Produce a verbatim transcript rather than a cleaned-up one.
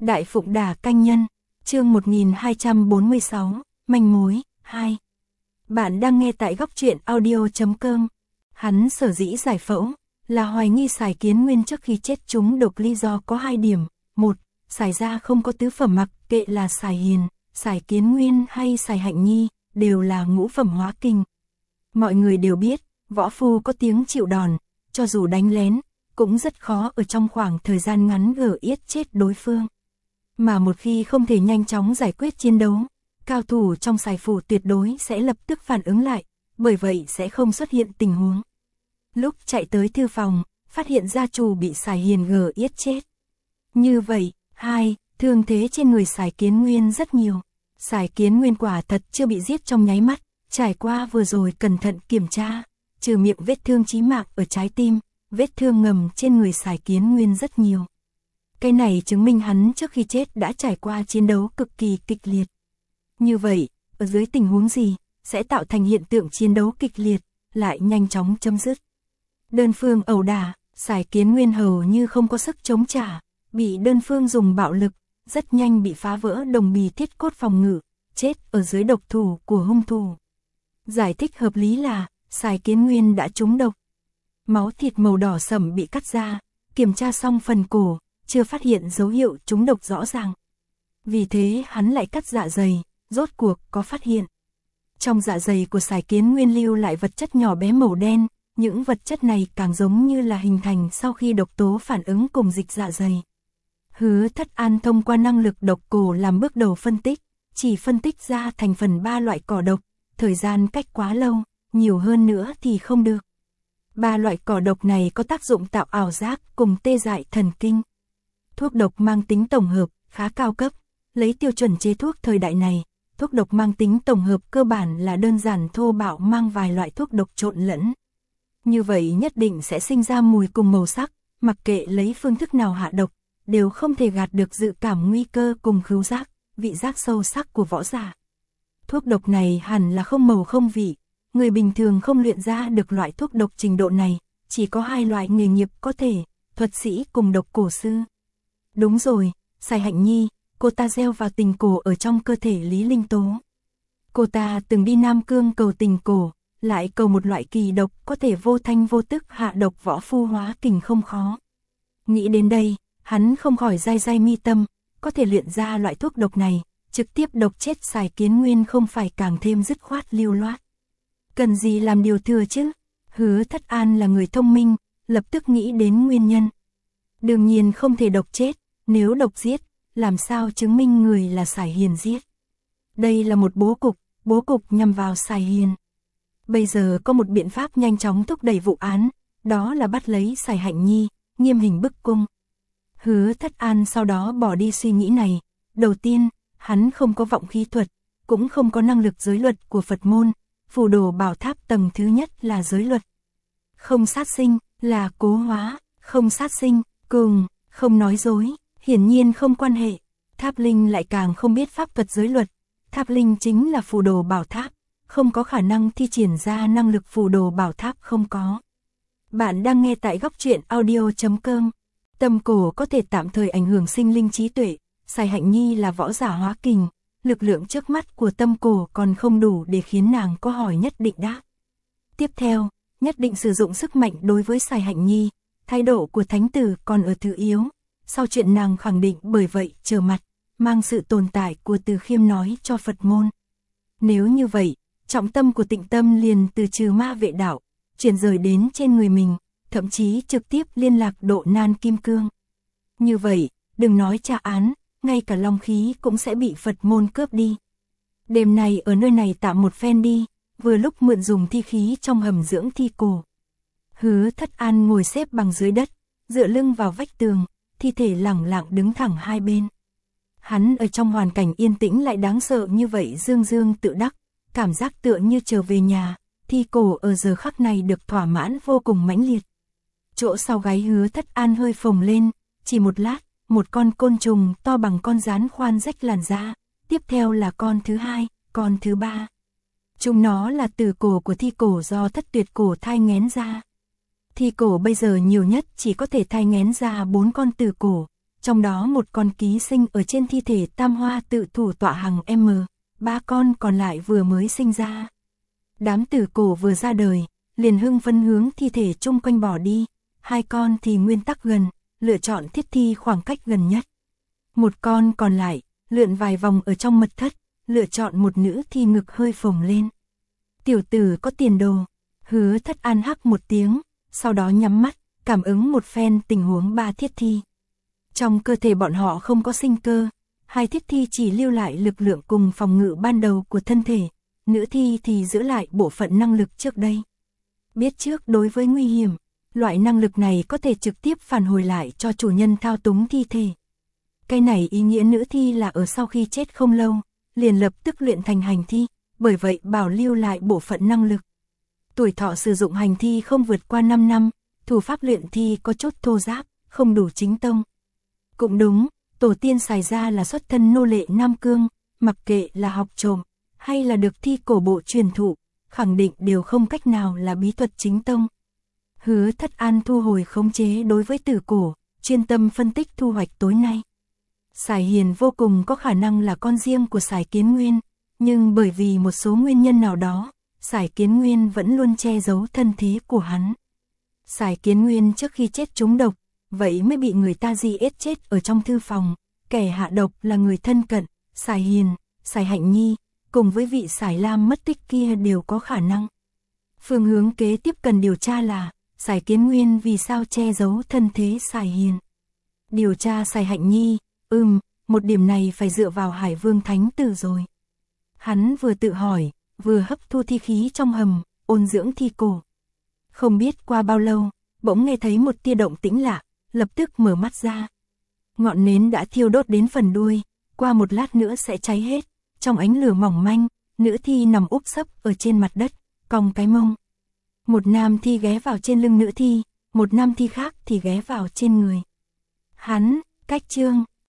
Đại Phụng Đà Canh Nhân, chương một nghìn hai trăm bốn mươi sáu, manh mối, hai. Bạn đang nghe tại góc truyện audio chấm com. Hắn sở dĩ giải phẫu, là hoài nghi Sài Kiến Nguyên trước khi chết trúng độc lý do có hai điểm. Một, Sài gia không có tứ phẩm, mặc kệ là Sài Hiền, Sài Kiến Nguyên hay Sài Hạnh Nhi, đều là ngũ phẩm hóa kình. Mọi người đều biết, võ phu có tiếng chịu đòn, cho dù đánh lén, cũng rất khó ở trong khoảng thời gian ngắn gỡ yết chết đối phương. Mà một khi không thể nhanh chóng giải quyết chiến đấu, cao thủ trong Sài phủ tuyệt đối sẽ lập tức phản ứng lại, bởi vậy sẽ không xuất hiện tình huống. Lúc chạy tới thư phòng, phát hiện gia chủ bị Sài Hiền gỡ yết chết. Như vậy, hai, thương thế trên người Sài Kiến Nguyên rất nhiều. Sài Kiến Nguyên quả thật chưa bị giết trong nháy mắt, trải qua vừa rồi cẩn thận kiểm tra, trừ miệng vết thương chí mạng ở trái tim, vết thương ngầm trên người Sài Kiến Nguyên rất nhiều. Cái này chứng minh hắn trước khi chết đã trải qua chiến đấu cực kỳ kịch liệt. Như vậy, ở dưới tình huống gì, sẽ tạo thành hiện tượng chiến đấu kịch liệt, lại nhanh chóng chấm dứt. Đơn phương ẩu đả, Sài Kiến Nguyên hầu như không có sức chống trả, bị đơn phương dùng bạo lực, rất nhanh bị phá vỡ đồng bì thiết cốt phòng ngự, chết ở dưới độc thủ của hung thủ. Giải thích hợp lý là, Sài Kiến Nguyên đã trúng độc. Máu thịt màu đỏ sẫm bị cắt ra, kiểm tra xong phần cổ, chưa phát hiện dấu hiệu trúng độc rõ ràng. Vì thế hắn lại cắt dạ dày, rốt cuộc có phát hiện. Trong dạ dày của Sài Kiến Nguyên lưu lại vật chất nhỏ bé màu đen, những vật chất này càng giống như là hình thành sau khi độc tố phản ứng cùng dịch dạ dày. Hứa Thất An thông qua năng lực độc cổ làm bước đầu phân tích, chỉ phân tích ra thành phần ba loại cỏ độc, thời gian cách quá lâu, nhiều hơn nữa thì không được. Ba loại cỏ độc này có tác dụng tạo ảo giác cùng tê dại thần kinh. Thuốc độc mang tính tổng hợp, khá cao cấp, lấy tiêu chuẩn chế thuốc thời đại này, thuốc độc mang tính tổng hợp cơ bản là đơn giản thô bạo mang vài loại thuốc độc trộn lẫn. Như vậy nhất định sẽ sinh ra mùi cùng màu sắc, mặc kệ lấy phương thức nào hạ độc, đều không thể gạt được dự cảm nguy cơ cùng khứu giác, vị giác sâu sắc của võ giả. Thuốc độc này hẳn là không màu không vị, người bình thường không luyện ra được loại thuốc độc trình độ này, chỉ có hai loại nghề nghiệp có thể, thuật sĩ cùng độc cổ sư. Đúng rồi, Sài Hạnh Nhi, cô ta gieo vào tình cổ ở trong cơ thể Lý Linh Tố. Cô ta từng đi Nam Cương cầu tình cổ, lại cầu một loại kỳ độc có thể vô thanh vô tức hạ độc võ phu hóa kình không khó. Nghĩ đến đây, hắn không khỏi day day mi tâm, có thể luyện ra loại thuốc độc này, trực tiếp độc chết Sài Kiến Nguyên không phải càng thêm dứt khoát lưu loát. Cần gì làm điều thừa chứ? Hứa Thất An là người thông minh, lập tức nghĩ đến nguyên nhân. Đương nhiên không thể độc chết, nếu độc giết, làm sao chứng minh người là Sài Hiền giết. Đây là một bố cục, bố cục nhằm vào Sài Hiền. Bây giờ có một biện pháp nhanh chóng thúc đẩy vụ án, đó là bắt lấy Sài Hạnh Nhi, nghiêm hình bức cung. Hứa Thất An sau đó bỏ đi suy nghĩ này. Đầu tiên, hắn không có vọng khí thuật, cũng không có năng lực giới luật của Phật môn. Phù đồ bảo tháp tầng thứ nhất là giới luật. Không sát sinh, là cố hóa, không sát sinh, cùng, không nói dối, hiển nhiên không quan hệ. Tháp linh lại càng không biết pháp thuật giới luật. Tháp linh chính là phù đồ bảo tháp, không có khả năng thi triển ra năng lực phù đồ bảo tháp không có. Bạn đang nghe tại góc truyện audio chấm com. Tâm cổ có thể tạm thời ảnh hưởng sinh linh trí tuệ, Sài Hạnh Nhi là võ giả hóa kình, lực lượng trước mắt của tâm cổ còn không đủ để khiến nàng có hỏi nhất định đáp. Tiếp theo, nhất định sử dụng sức mạnh đối với Sài Hạnh Nhi, thái độ của thánh tử còn ở thứ yếu, sau chuyện nàng khẳng định bởi vậy trở mặt, mang sự tồn tại của Từ Khiêm nói cho Phật môn. Nếu như vậy, trọng tâm của Tịnh Tâm liền từ trừ ma vệ đạo, chuyển rời đến trên người mình, thậm chí trực tiếp liên lạc Độ Nan Kim Cương. Như vậy, đừng nói tra án, ngay cả long khí cũng sẽ bị Phật môn cướp đi. Đêm này ở nơi này tạm một phen đi, vừa lúc mượn dùng thi khí trong hầm dưỡng thi cổ. Hứa Thất An ngồi xếp bằng dưới đất, dựa lưng vào vách tường, thi thể lẳng lặng đứng thẳng hai bên. Hắn ở trong hoàn cảnh yên tĩnh lại đáng sợ như vậy dương dương tự đắc, cảm giác tựa như trở về nhà, thi cổ ở giờ khắc này được thỏa mãn vô cùng mãnh liệt. Chỗ sau gáy Hứa Thất An hơi phồng lên, chỉ một lát, một con côn trùng to bằng con gián khoan rách làn da, tiếp theo là con thứ hai, con thứ ba. Chúng nó là từ cổ của thi cổ do Thất Tuyệt cổ thai nghén ra. Thi cổ bây giờ nhiều nhất chỉ có thể thai nghén ra bốn con từ cổ, trong đó một con ký sinh ở trên thi thể Tam Hoa tự thủ tọa hằng M, ba con còn lại vừa mới sinh ra. Đám tử cổ vừa ra đời, liền hưng phấn hướng thi thể chung quanh bỏ đi, hai con thì nguyên tắc gần, lựa chọn thiết thi khoảng cách gần nhất. Một con còn lại, lượn vài vòng ở trong mật thất, lựa chọn một nữ thi ngực hơi phồng lên. Tiểu tử có tiền đồ, Hứa Thất An hắc một tiếng, sau đó nhắm mắt, cảm ứng một phen tình huống ba thiết thi. Trong cơ thể bọn họ không có sinh cơ, hai thiết thi chỉ lưu lại lực lượng cùng phòng ngự ban đầu của thân thể, nữ thi thì giữ lại bộ phận năng lực trước đây. Biết trước đối với nguy hiểm, loại năng lực này có thể trực tiếp phản hồi lại cho chủ nhân thao túng thi thể. Cái này ý nghĩa nữ thi là ở sau khi chết không lâu, liền lập tức luyện thành hành thi, bởi vậy bảo lưu lại bộ phận năng lực. Tuổi thọ sử dụng hành thi không vượt qua năm năm, thủ pháp luyện thi có chút thô ráp, không đủ chính tông. Cũng đúng, tổ tiên xài ra là xuất thân nô lệ Nam Cương, mặc kệ là học trộm, hay là được thi cổ bộ truyền thụ, khẳng định đều không cách nào là bí thuật chính tông. Hứa Thất An thu hồi khống chế đối với tử cổ, chuyên tâm phân tích thu hoạch tối nay. Sải Hiền vô cùng có khả năng là con riêng của Sải Kiến Nguyên, nhưng bởi vì một số nguyên nhân nào đó, Sải Kiến Nguyên vẫn luôn che giấu thân thế của hắn. Sải Kiến Nguyên trước khi chết trúng độc, vậy mới bị người ta di ết chết ở trong thư phòng, kẻ hạ độc là người thân cận, Sải Hiền, Sải Hạnh Nhi, cùng với vị Sải Lam mất tích kia đều có khả năng. Phương hướng kế tiếp cần điều tra là, Sải Kiến Nguyên vì sao che giấu thân thế Sải Hiền. Điều tra Sải Hạnh Nhi, ừm, một điểm này phải dựa vào Hải Vương Thánh Tử rồi. Hắn vừa tự hỏi, vừa hấp thu thi khí trong hầm, ôn dưỡng thi cổ. Không biết qua bao lâu, bỗng nghe thấy một tia động tĩnh lạ, lập tức mở mắt ra. Ngọn nến đã thiêu đốt đến phần đuôi, qua một lát nữa sẽ cháy hết. Trong ánh lửa mỏng manh, nữ thi nằm úp sấp ở trên mặt đất, cong cái mông. Một nam thi ghé vào trên lưng nữ thi, một nam thi khác thì ghé vào trên người. Hắn, cách chương,